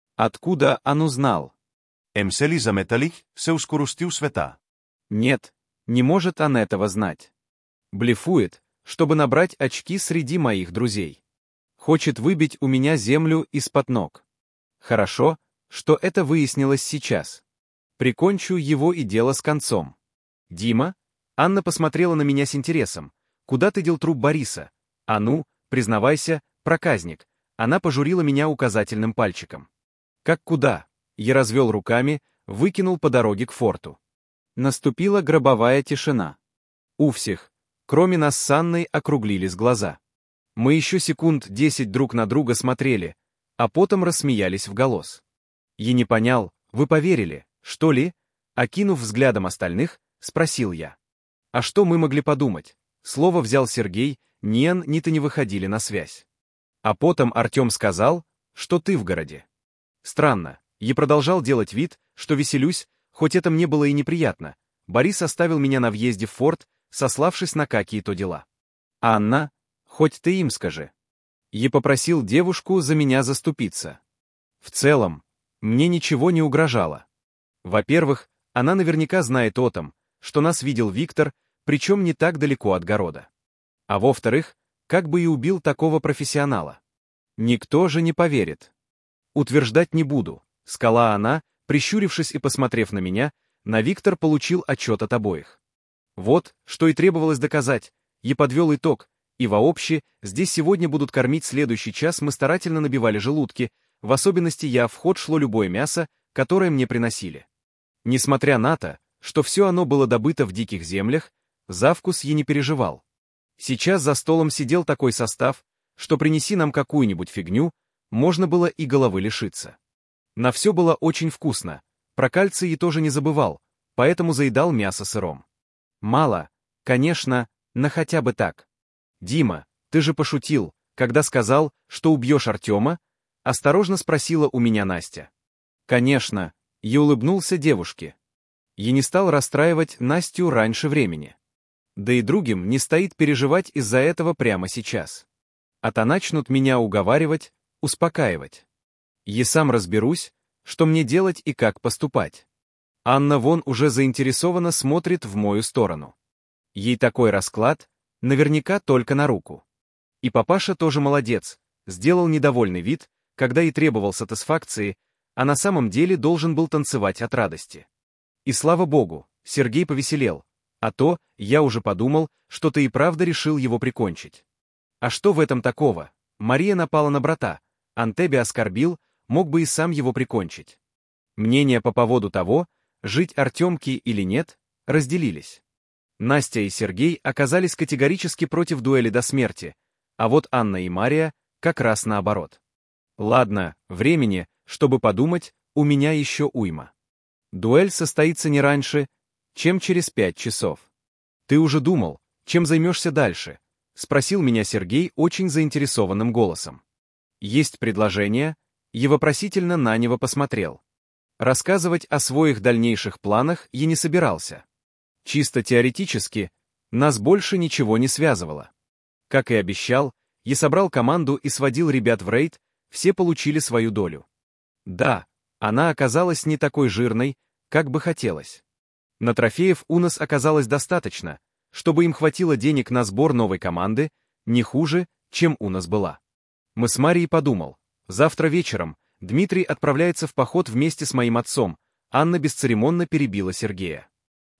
Откуда он узнал?» Емсели заметали, се ускоростил света. «Нет, не может он этого знать». Блефует, чтобы набрать очки среди моих друзей. Хочет выбить у меня землю из-под ног. Хорошо, что это выяснилось сейчас. Прикончу его и дело с концом. «Дима?» Анна посмотрела на меня с интересом. «Куда ты дел труп Бориса? А ну, признавайся, проказник». Она пожурила меня указательным пальчиком. Как куда? Я развел руками, выкинул по дороге к форту. Наступила гробовая тишина. У всех, кроме нас с Анной, округлились глаза. Мы еще секунд 10 друг на друга смотрели, а потом рассмеялись вголос. Я не понял, вы поверили, что ли? Окинув взглядом остальных, спросил я. А что мы могли подумать? Слово взял Сергей, ни Ан, ни ты не выходили на связь. А потом Артем сказал, что ты в городе. Странно, я продолжал делать вид, что веселюсь, хоть это мне было и неприятно. Борис оставил меня на въезде в форт, сославшись на какие-то дела. Анна, хоть ты им скажи. Я попросил девушку за меня заступиться. В целом, мне ничего не угрожало. Во-первых, она наверняка знает о том, что нас видел Виктор, причем не так далеко от города. А во-вторых, как бы и убил такого профессионала. Никто же не поверит. Утверждать не буду, сказала она, прищурившись и посмотрев на меня, на Виктор получил отчет от обоих. Вот, что и требовалось доказать, я подвел итог, и вообще, здесь сегодня будут кормить следующий час, мы старательно набивали желудки, в особенности я, в ход шло любое мясо, которое мне приносили. Несмотря на то, что все оно было добыто в диких землях, за вкус я не переживал. Сейчас за столом сидел такой состав, что принеси нам какую-нибудь фигню, можно было и головы лишиться. На все было очень вкусно, про кальций я тоже не забывал, поэтому заедал мясо сыром. Мало, конечно, но хотя бы так. «Дима, ты же пошутил, когда сказал, что убьешь Артема?» — осторожно спросила у меня Настя. «Конечно», — я улыбнулся девушке. Я не стал расстраивать Настю раньше времени. Да и другим не стоит переживать из-за этого прямо сейчас. А то начнут меня уговаривать, успокаивать. Я сам разберусь, что мне делать и как поступать. Анна вон уже заинтересованно смотрит в мою сторону. Ей такой расклад наверняка только на руку. И папаша тоже молодец, сделал недовольный вид, когда и требовал сатисфакции, а на самом деле должен был танцевать от радости. И слава богу, Сергей повеселел, а то я уже подумал, что ты и правда решил его прикончить. А что в этом такого? Мария напала на брата, Антебе оскорбил, мог бы и сам его прикончить. Мнения по поводу того, жить Артемке или нет, разделились. Настя и Сергей оказались категорически против дуэли до смерти, а вот Анна и Мария как раз наоборот. Ладно, времени, чтобы подумать, у меня еще уйма. Дуэль состоится не раньше, чем через 5 часов. Ты уже думал, чем займешься дальше? Спросил меня Сергей очень заинтересованным голосом. Есть предложение? Я вопросительно на него посмотрел. Рассказывать о своих дальнейших планах я не собирался. Чисто теоретически, нас больше ничего не связывало. Как и обещал, я собрал команду и сводил ребят в рейд, все получили свою долю. Да, она оказалась не такой жирной, как бы хотелось. На трофеев у нас оказалось достаточно, чтобы им хватило денег на сбор новой команды, не хуже, чем у нас была. Мы с Марией подумал, завтра вечером Дмитрий отправляется в поход вместе с моим отцом, Анна бесцеремонно перебила Сергея.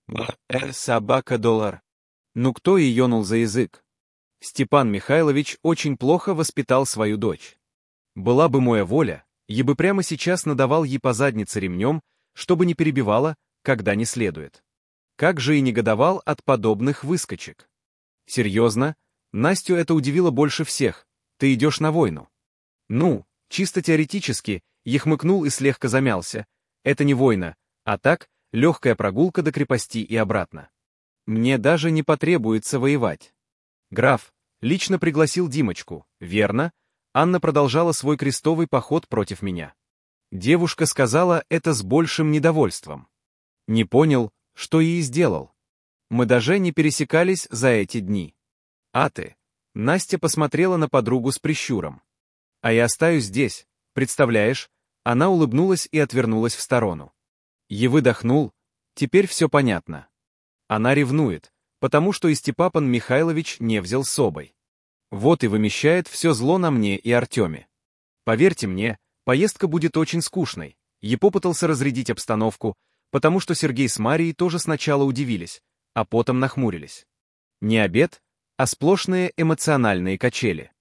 Собака доллар. Ну кто ее нул за язык? Степан Михайлович очень плохо воспитал свою дочь. Была бы моя воля, я бы прямо сейчас надавал ей по заднице ремнем, чтобы не перебивала, когда не следует. Как же и негодовал от подобных выскочек. Серьезно, Настю это удивило больше всех. Ты идешь на войну. Ну, чисто теоретически, я хмыкнул и слегка замялся. Это не война, а так, легкая прогулка до крепости и обратно. Мне даже не потребуется воевать. Граф лично пригласил Димочку, верно? Анна продолжала свой крестовый поход против меня. Девушка сказала это с большим недовольством. Не понял, что ей сделал. Мы даже не пересекались за эти дни. А ты? Настя посмотрела на подругу с прищуром. А я остаюсь здесь, представляешь? Она улыбнулась и отвернулась в сторону. Я выдохнул, теперь все понятно. Она ревнует, потому что и Степан Михайлович не взял с собой. Вот и вымещает все зло на мне и Артеме. Поверьте мне, поездка будет очень скучной. Я попытался разрядить обстановку, потому что Сергей с Марией тоже сначала удивились, а потом нахмурились. Не обед, а сплошные эмоциональные качели.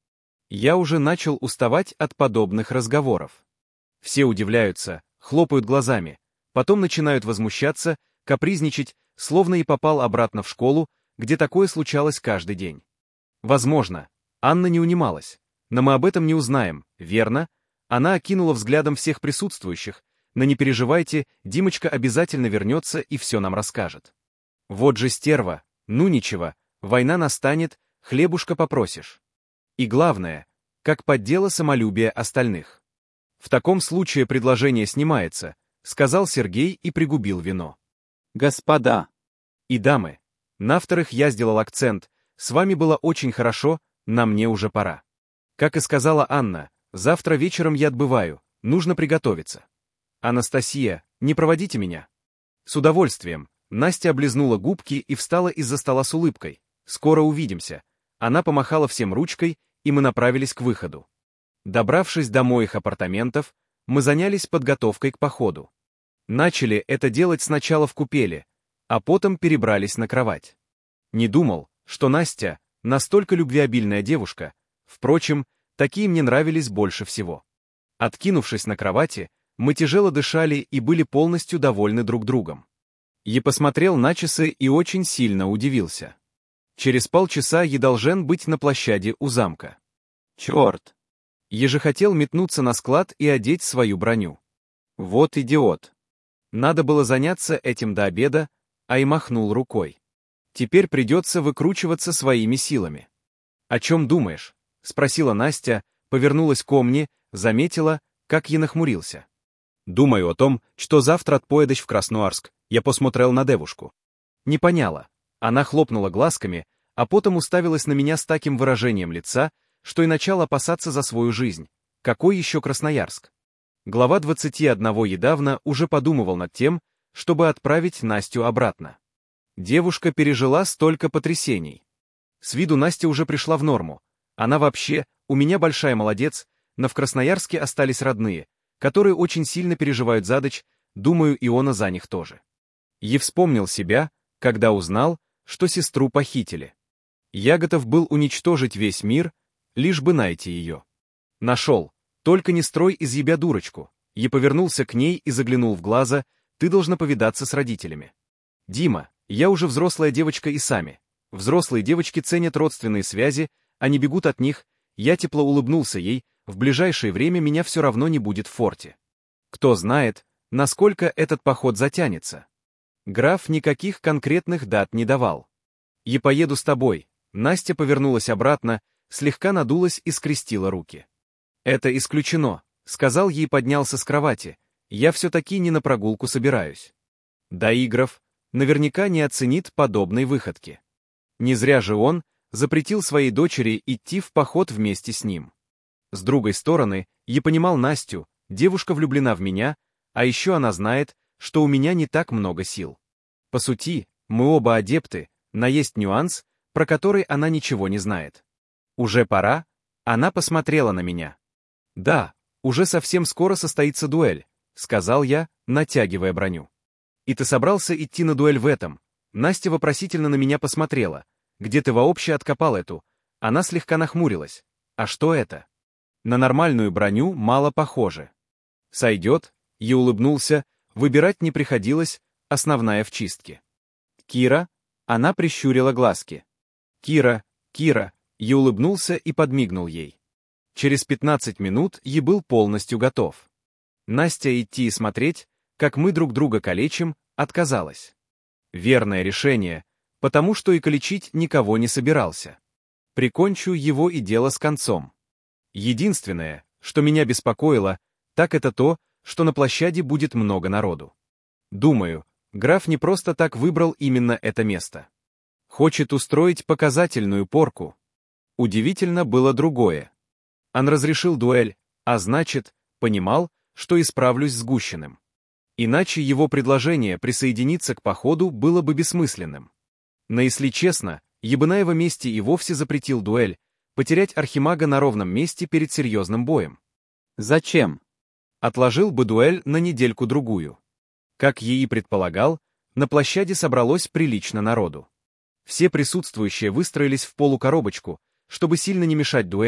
Я уже начал уставать от подобных разговоров. Все удивляются, хлопают глазами, потом начинают возмущаться, капризничать, словно и попал обратно в школу, где такое случалось каждый день. Возможно, Анна не унималась, но мы об этом не узнаем, верно? Она окинула взглядом всех присутствующих, но не переживайте, Димочка обязательно вернется и все нам расскажет. Вот же стерва, ну ничего, война настанет, хлебушка попросишь. И главное, как поддело самолюбие остальных. В таком случае предложение снимается, сказал Сергей и пригубил вино. Господа и дамы, на вторых я сделал акцент, с вами было очень хорошо, на мне уже пора. Как и сказала Анна, завтра вечером я отбываю, нужно приготовиться. Анастасия, не проводите меня. С удовольствием. Настя облизнула губки и встала из-за стола с улыбкой. Скоро увидимся. Она помахала всем ручкой, и мы направились к выходу. Добравшись до моих апартаментов, мы занялись подготовкой к походу. Начали это делать сначала в купели, а потом перебрались на кровать. Не думал, что Настя настолько любвеобильная девушка, впрочем, такие мне нравились больше всего. Откинувшись на кровати, мы тяжело дышали и были полностью довольны друг другом. Я посмотрел на часы и очень сильно удивился. Через полчаса я должен быть на площади у замка. Черт! Я же хотел метнуться на склад и одеть свою броню. Вот идиот! Надо было заняться этим до обеда, а и махнул рукой. Теперь придется выкручиваться своими силами. «О чем думаешь?» — спросила Настя, повернулась ко мне, заметила, как я нахмурился. Думаю о том, что завтра отпоедешь в Красноярск. Я посмотрел на девушку. Не поняла. Она хлопнула глазками, а потом уставилась на меня с таким выражением лица, что и начала опасаться за свою жизнь. Какой еще Красноярск? Глава 21 недавно уже подумывал над тем, чтобы отправить Настю обратно. Девушка пережила столько потрясений. С виду Настя уже пришла в норму. Она вообще, у меня большая молодец, но в Красноярске остались родные, которые очень сильно переживают за дочь, думаю, и она за них тоже. Я вспомнил себя, когда узнал, что сестру похитили. Я готов был уничтожить весь мир, лишь бы найти ее. Нашел. Только не строй из себя дурочку. Я повернулся к ней и заглянул в глаза, ты должна повидаться с родителями. Дима, я уже взрослая девочка и сами. Взрослые девочки ценят родственные связи, они бегут от них, я тепло улыбнулся ей, в ближайшее время меня все равно не будет в форте. Кто знает, насколько этот поход затянется. Граф никаких конкретных дат не давал. «Я поеду с тобой». Настя повернулась обратно, слегка надулась и скрестила руки. «Это исключено», — сказал ей и поднялся с кровати. «Я все-таки не на прогулку собираюсь». Доигров наверняка не оценит подобной выходки. Не зря же он запретил своей дочери идти в поход вместе с ним. С другой стороны, я понимал Настю, девушка влюблена в меня, а еще она знает, что у меня не так много сил. По сути, мы оба адепты, но есть нюанс, про который она ничего не знает. Уже пора? Она посмотрела на меня. «Да, уже совсем скоро состоится дуэль», — сказал я, натягивая броню. «И ты собрался идти на дуэль в этом?» Настя вопросительно на меня посмотрела. «Где ты вообще откопал эту?» Она слегка нахмурилась. «А что это?» «На нормальную броню мало похоже». «Сойдет», — я улыбнулся, выбирать не приходилось, основная в чистке. «Кира?» — она прищурила глазки. «Кира, Кира», — я улыбнулся и подмигнул ей. Через 15 минут я был полностью готов. Настя идти и смотреть, как мы друг друга калечим, отказалась. Верное решение, потому что и калечить никого не собирался. Прикончу его и дело с концом. Единственное, что меня беспокоило, так это то, что на площади будет много народу. Думаю, граф не просто так выбрал именно это место. Хочет устроить показательную порку. Удивительно было другое. Он разрешил дуэль, а значит, понимал, что исправлюсь с Гущиным. Иначе его предложение присоединиться к походу было бы бессмысленным. Но если честно, я бы на его месте и вовсе запретил дуэль, потерять архимага на ровном месте перед серьезным боем. Зачем? Отложил бы дуэль на недельку-другую. Как я и предполагал, на площади собралось прилично народу. Все присутствующие выстроились в полукоробочку, чтобы сильно не мешать дуэли.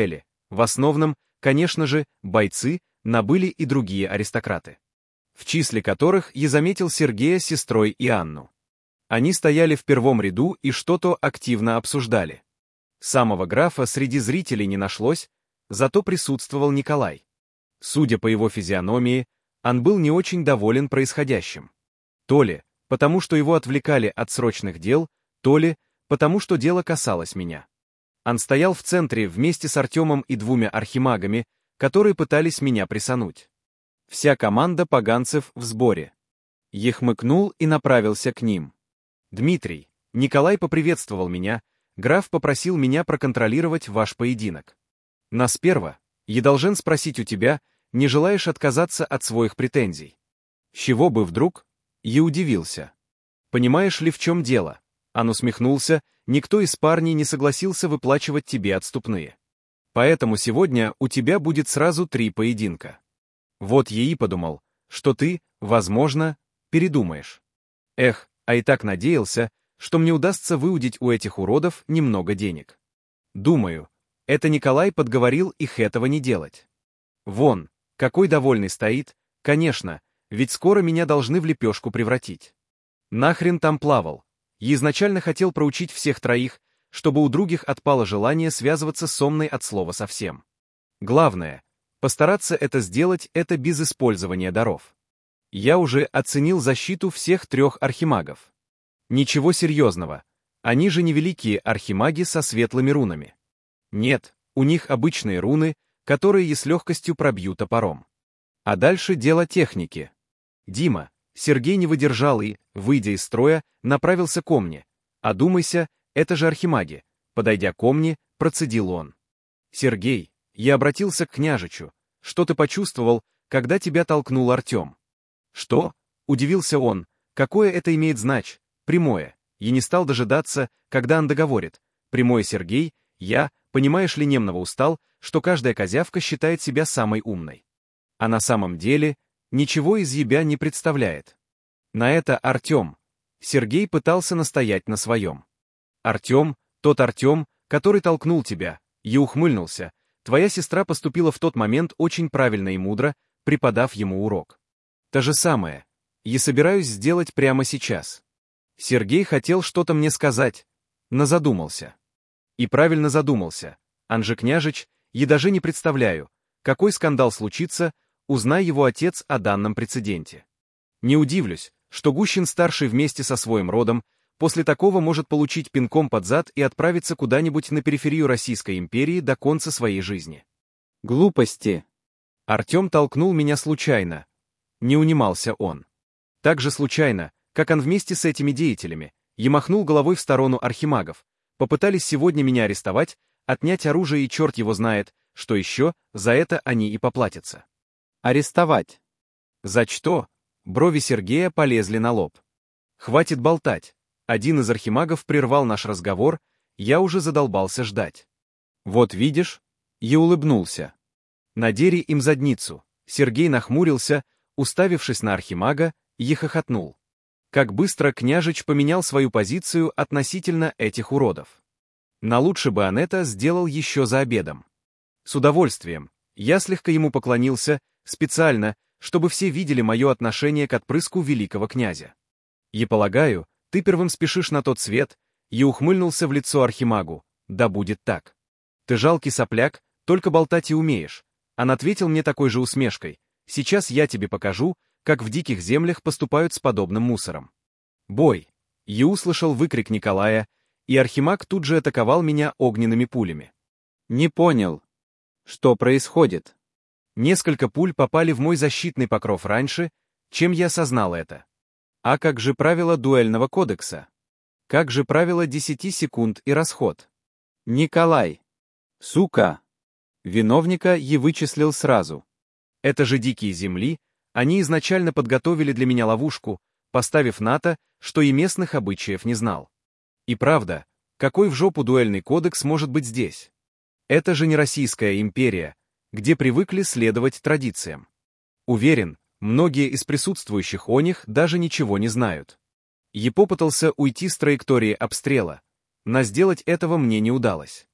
В основном, конечно же, бойцы, набыли и другие аристократы, в числе которых я заметил Сергея с сестрой и Анну. Они стояли в первом ряду и что-то активно обсуждали. Самого графа среди зрителей не нашлось, зато присутствовал Николай. Судя по его физиономии, он был не очень доволен происходящим. То ли потому, что его отвлекали от срочных дел, то ли потому, что дело касалось меня. Он стоял в центре вместе с Артемом и двумя архимагами, которые пытались меня присануть. Вся команда поганцев в сборе. Я хмыкнул и направился к ним. «Дмитрий, Николай поприветствовал меня, граф попросил меня проконтролировать ваш поединок. Нас перво, я должен спросить у тебя, не желаешь отказаться от своих претензий?» С чего бы вдруг? Я удивился. «Понимаешь ли, в чем дело?» Он усмехнулся, «Никто из парней не согласился выплачивать тебе отступные. Поэтому сегодня у тебя будет сразу 3 поединка. Вот я и подумал, что ты, возможно, передумаешь. Эх, а и так надеялся, что мне удастся выудить у этих уродов немного денег. Думаю, это Николай подговорил их этого не делать. Вон, какой довольный стоит, конечно, ведь скоро меня должны в лепешку превратить. Нахрен там плавал. Я изначально хотел проучить всех 3, чтобы у других отпало желание связываться со мной от слова совсем. Главное, постараться это сделать без использования даров. Я уже оценил защиту всех 3 архимагов. Ничего серьезного, они же невеликие архимаги со светлыми рунами. Нет, у них обычные руны, которые я с легкостью пробью топором. А дальше дело техники. Дима, Сергей не выдержал и, выйдя из строя, направился ко мне. «Одумайся, это же архимаги», подойдя ко мне, процедил он. «Сергей, я обратился к княжичу. Что ты почувствовал, когда тебя толкнул Артем?» «Что?» — удивился он. «Какое это имеет значение? Прямое». Я не стал дожидаться, когда он договорит. «Прямое, Сергей, я, понимаешь ли, немного устал, что каждая козявка считает себя самой умной. А на самом деле ничего из себя не представляет». На это Артем. Сергей пытался настоять на своем. «Артем, тот Артем, который толкнул тебя», я ухмыльнулся. «Твоя сестра поступила в тот момент очень правильно и мудро, преподав ему урок. То же самое я собираюсь сделать прямо сейчас». Сергей хотел что-то мне сказать, но задумался. И правильно задумался. Анже княжич, я даже не представляю, какой скандал случится, узнай его отец о данном прецеденте. Не удивлюсь, что Гущин-старший вместе со своим родом после такого может получить пинком под зад и отправиться куда-нибудь на периферию Российской империи до конца своей жизни. Глупости. Артем толкнул меня случайно. Не унимался он. Так же случайно, как он вместе с этими деятелями, я махнул головой в сторону архимагов. Попытались сегодня меня арестовать, отнять оружие и черт его знает, что еще, за это они и поплатятся. Арестовать. За что? Брови Сергея полезли на лоб. Хватит болтать. Один из архимагов прервал наш разговор, я уже задолбался ждать. Вот видишь? Я улыбнулся. Надери им задницу. Сергей нахмурился, уставившись на архимага, и хохотнул. Как быстро княжич поменял свою позицию относительно этих уродов. На лучше бы он это сделал еще за обедом. С удовольствием. Я слегка ему поклонился, специально, чтобы все видели мое отношение к отпрыску великого князя. И полагаю, ты первым спешишь на тот свет, и ухмыльнулся в лицо архимагу. Да будет так. Ты жалкий сопляк, только болтать и умеешь. Он ответил мне такой же усмешкой. Сейчас я тебе покажу, как в диких землях поступают с подобным мусором. Бой. Я услышал выкрик Николая, и архимаг тут же атаковал меня огненными пулями. Не понял, что происходит. Несколько пуль попали в мой защитный покров раньше, чем я осознал это. А как же правило дуэльного кодекса? Как же правило 10 секунд и расход? Николай. Сука. Виновника я вычислил сразу. Это же дикие земли, они изначально подготовили для меня ловушку, поставив на то, что и местных обычаев не знал. И правда, какой в жопу дуэльный кодекс может быть здесь? Это же не Российская империя, где привыкли следовать традициям. Уверен, многие из присутствующих о них даже ничего не знают. Я попытался уйти с траектории обстрела, но сделать этого мне не удалось.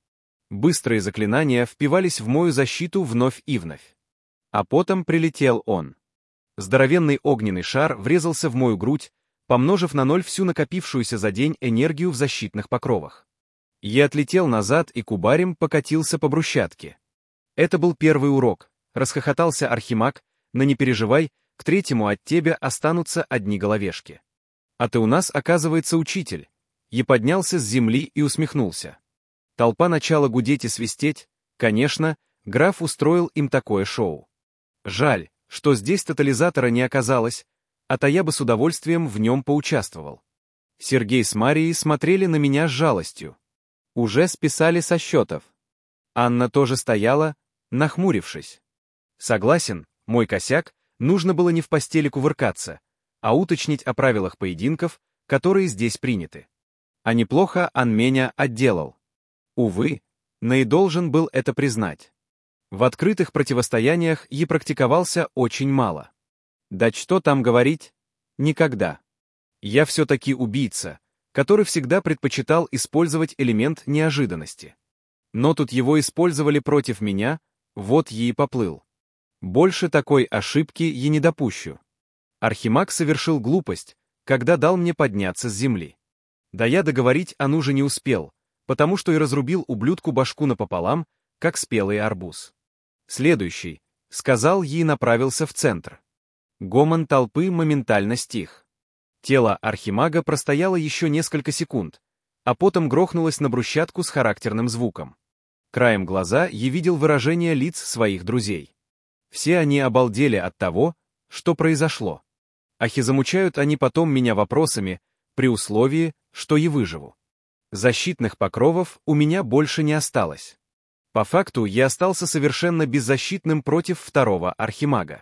Быстрые заклинания впивались в мою защиту вновь и вновь. А потом прилетел он. Здоровенный огненный шар врезался в мою грудь, помножив на 0 всю накопившуюся за день энергию в защитных покровах. Я отлетел назад и кубарем покатился по брусчатке. Это был первый урок, расхохотался Архимаг, но не переживай, к третьему от тебя останутся одни головешки. А ты у нас, оказывается, учитель. Я поднялся с земли и усмехнулся. Толпа начала гудеть и свистеть, конечно, граф устроил им такое шоу. Жаль, что здесь тотализатора не оказалось, а то я бы с удовольствием в нем поучаствовал. Сергей с Марией смотрели на меня с жалостью. Уже списали со счетов. Анна тоже стояла, нахмурившись. Согласен, мой косяк, нужно было не в постели кувыркаться, а уточнить о правилах поединков, которые здесь приняты. А неплохо он меня отделал. Увы, но и должен был это признать. В открытых противостояниях я практиковался очень мало. Да что там говорить? Никогда. Я все-таки убийца, который всегда предпочитал использовать элемент неожиданности. Но тут его использовали против меня, вот я и поплыл. Больше такой ошибки я не допущу. Архимаг совершил глупость, когда дал мне подняться с земли. Да я договорить он уже не успел, потому что и разрубил ублюдку башку напополам, как спелый арбуз. Следующий, сказал ей, направился в центр. Гомон толпы моментально стих. Тело Архимага простояло еще несколько секунд, а потом грохнулось на брусчатку с характерным звуком. Краем глаза я видел выражение лиц своих друзей. Все они обалдели от того, что произошло. Ахи замучают они потом меня вопросами, при условии, что я выживу. Защитных покровов у меня больше не осталось. По факту я остался совершенно беззащитным против второго Архимага.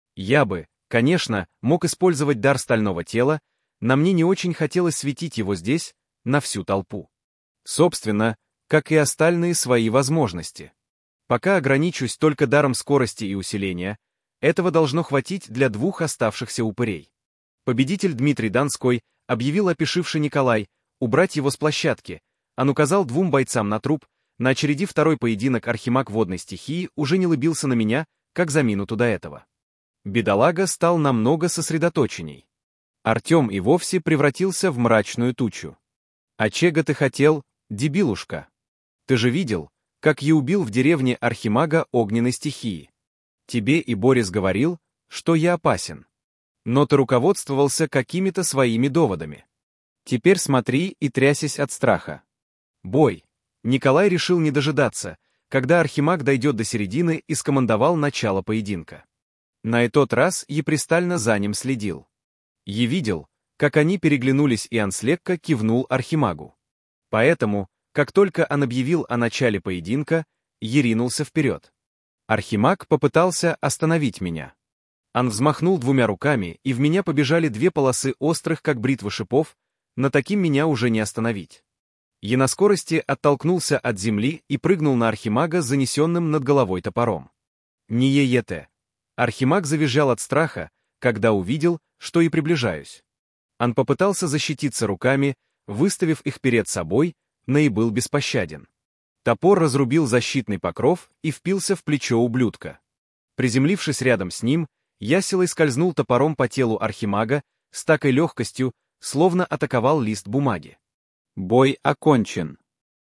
Я бы, конечно, мог использовать дар стального тела, но мне не очень хотелось светить его здесь, на всю толпу. Собственно, как и остальные свои возможности. Пока ограничусь только даром скорости и усиления, этого должно хватить для 2 оставшихся упырей. Победитель Дмитрий Донской объявил опешивший Николай убрать его с площадки, он указал 2 бойцам на труп, на очереди второй поединок Архимаг водной стихии уже не лыбился на меня, как за минуту до этого. Бедолага стал намного сосредоточенней. Артем и вовсе превратился в мрачную тучу. «А чего ты хотел, дебилушка? Ты же видел, как я убил в деревне Архимага огненной стихии? Тебе и Борис говорил, что я опасен. Но ты руководствовался какими-то своими доводами. Теперь смотри и трясись от страха. Бой!» Николай решил не дожидаться, когда Архимаг дойдет до середины, и скомандовал начало поединка. На этот раз я пристально за ним следил. Я видел, как они переглянулись, и он слегка кивнул Архимагу. Поэтому, как только он объявил о начале поединка, я ринулся вперед. Архимаг попытался остановить меня. Он взмахнул 2 руками, и в меня побежали 2 полосы острых, как бритвы шипов, но таким меня уже не остановить. Я на скорости оттолкнулся от земли и прыгнул на Архимага с занесенным над головой топором. Не ете. Архимаг завизжал от страха, когда увидел, что и приближаюсь. Он попытался защититься руками, выставив их перед собой, но и был беспощаден. Топор разрубил защитный покров и впился в плечо ублюдка. Приземлившись рядом с ним, я силой скользнул топором по телу Архимага с такой легкостью, словно атаковал лист бумаги. Бой окончен.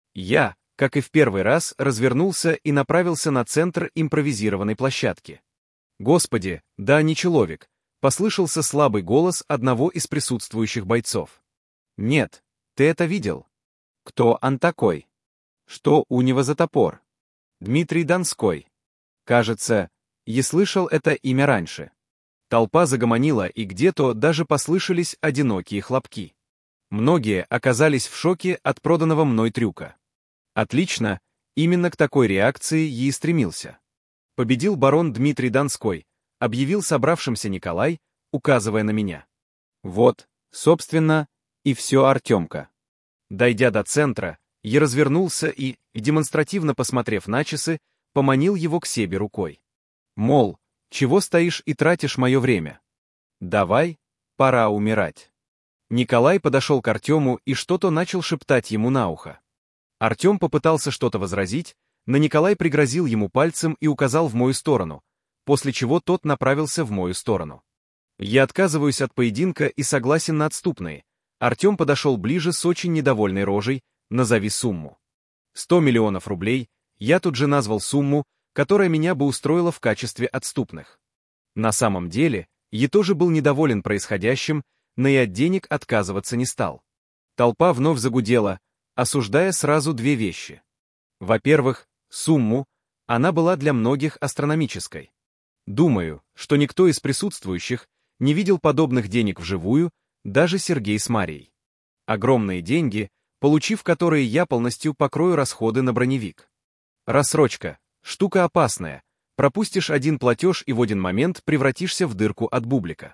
Я, как и в первый раз, развернулся и направился на центр импровизированной площадки. «Господи, да не человек!» — послышался слабый голос одного из присутствующих бойцов. «Нет, ты это видел? Кто он такой? Что у него за топор? Дмитрий Донской. Кажется, я слышал это имя раньше». Толпа загомонила, и где-то даже послышались одинокие хлопки. Многие оказались в шоке от проданного мной трюка. Отлично, именно к такой реакции я и стремился. Победил барон Дмитрий Донской, объявил собравшимся Николай, указывая на меня. Вот, собственно, и все, Артемка. Дойдя до центра, я развернулся и, демонстративно посмотрев на часы, поманил его к себе рукой. Мол, чего стоишь и тратишь мое время? Давай, пора умирать. Николай подошел к Артему и что-то начал шептать ему на ухо. Артем попытался что-то возразить, но Николай пригрозил ему пальцем и указал в мою сторону, после чего тот направился в мою сторону. Я отказываюсь от поединка и согласен на отступные. Артем подошел ближе с очень недовольной рожей, назови сумму. 100 миллионов рублей, я тут же назвал сумму, которая меня бы устроила в качестве отступных. На самом деле, я тоже был недоволен происходящим, но и от денег отказываться не стал. Толпа вновь загудела, осуждая сразу две вещи. Во-первых, сумму, она была для многих астрономической. Думаю, что никто из присутствующих не видел подобных денег вживую, даже Сергей с Марьей. Огромные деньги, получив которые я полностью покрою расходы на броневик. Рассрочка, штука опасная, пропустишь один платеж и в один момент превратишься в дырку от бублика.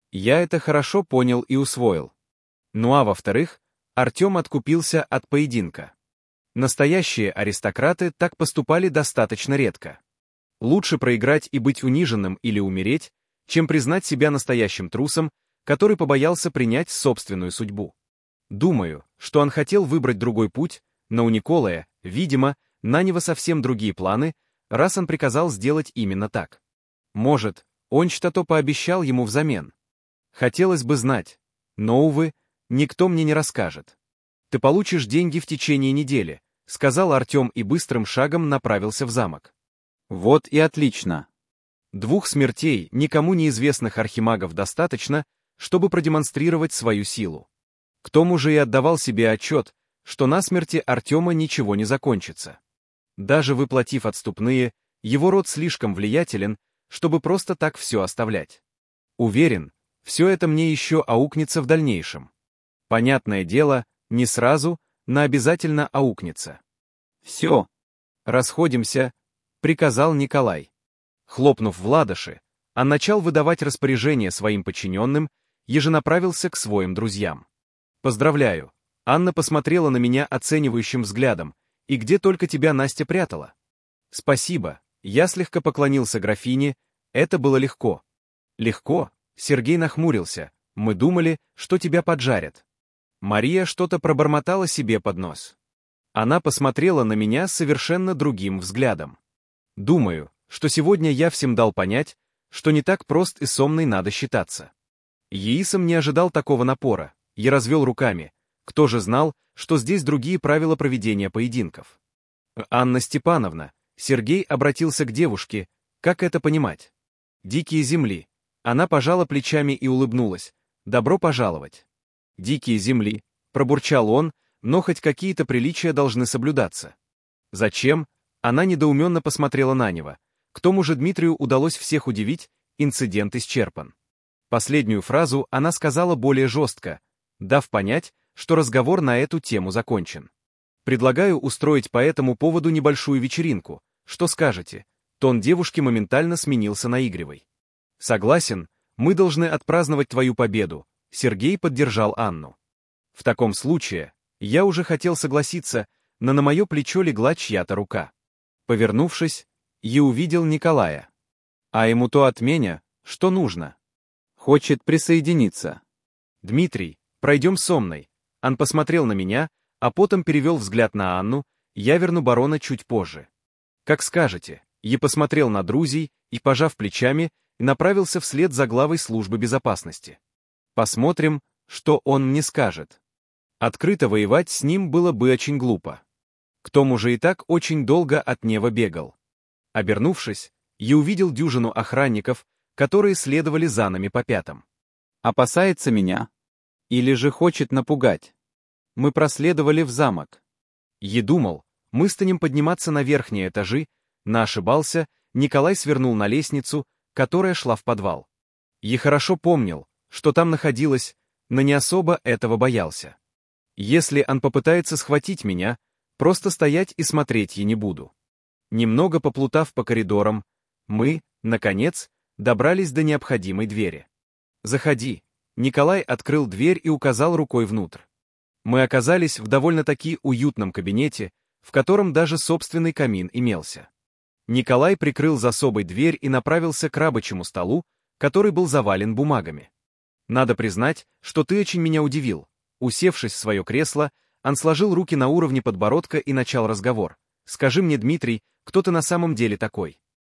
Я это хорошо понял и усвоил. Ну а во-вторых, Артем откупился от поединка. Настоящие аристократы так поступали достаточно редко. Лучше проиграть и быть униженным или умереть, чем признать себя настоящим трусом, который побоялся принять собственную судьбу. Думаю, что он хотел выбрать другой путь, но у Николая, видимо, на него совсем другие планы, раз он приказал сделать именно так. Может, он что-то пообещал ему взамен. Хотелось бы знать, но, увы, никто мне не расскажет. «Ты получишь деньги в течение недели», — сказал Артем и быстрым шагом направился в замок. Вот и отлично. 2 смертей никому неизвестных архимагов достаточно, чтобы продемонстрировать свою силу. К тому же и отдавал себе отчет, что на смерти Артема ничего не закончится. Даже выплатив отступные, его род слишком влиятелен, чтобы просто так все оставлять. Уверен, все это мне еще аукнется в дальнейшем. Понятное дело, не сразу, но обязательно аукнется. Все. Расходимся, приказал Николай. Хлопнув в ладоши, он начал выдавать распоряжения своим подчиненным, еже направился к своим друзьям. «Поздравляю!» Анна посмотрела на меня оценивающим взглядом. «И где только тебя Настя прятала?» «Спасибо!» Я слегка поклонился графине. Это было легко. «Легко?» Сергей нахмурился. «Мы думали, что тебя поджарят». Мария что-то пробормотала себе под нос. Она посмотрела на меня совершенно другим взглядом. Думаю, что сегодня я всем дал понять, что не так прост и сомной надо считаться. Еисом не ожидал такого напора. Я развел руками. Кто же знал, что здесь другие правила проведения поединков? «Анна Степановна», Сергей обратился к девушке, как это понимать? «Дикие земли». Она пожала плечами и улыбнулась. «Добро пожаловать». «Дикие земли», пробурчал он, но хоть какие-то приличия должны соблюдаться. «Зачем?» Она недоуменно посмотрела на него. К тому же Дмитрию удалось всех удивить, инцидент исчерпан. Последнюю фразу она сказала более жестко, дав понять, что разговор на эту тему закончен. «Предлагаю устроить по этому поводу небольшую вечеринку. Что скажете?» Тон девушки моментально сменился на игривый. «Согласен, мы должны отпраздновать твою победу», Сергей поддержал Анну. В таком случае, я уже хотел согласиться, но на мое плечо легла чья-то рука. Повернувшись, я увидел Николая. А ему то от меня, что нужно. Хочет присоединиться. «Дмитрий, пройдем со мной». Он посмотрел на меня, а потом перевел взгляд на Анну, я верну барона чуть позже. «Как скажете». Я посмотрел на друзей и, пожав плечами, направился вслед за главой службы безопасности. Посмотрим, что он мне скажет. Открыто воевать с ним было бы очень глупо. К тому же и так очень долго от неба бегал. Обернувшись, я увидел дюжину охранников, которые следовали за нами по пятам. Опасается меня? Или же хочет напугать? Мы проследовали в замок. Я думал, мы станем подниматься на верхние этажи, но ошибался, Николай свернул на лестницу, которая шла в подвал. Я хорошо помнил, что там находилось, но не особо этого боялся. Если он попытается схватить меня, просто стоять и смотреть я не буду. Немного поплутав по коридорам, мы, наконец, добрались до необходимой двери. «Заходи». Николай открыл дверь и указал рукой внутрь. Мы оказались в довольно-таки уютном кабинете, в котором даже собственный камин имелся. Николай прикрыл за собой дверь и направился к рабочему столу, который был завален бумагами. «Надо признать, что ты очень меня удивил». Усевшись в свое кресло, Он сложил руки на уровне подбородка и начал разговор. «Скажи мне, Дмитрий, кто ты на самом деле такой?»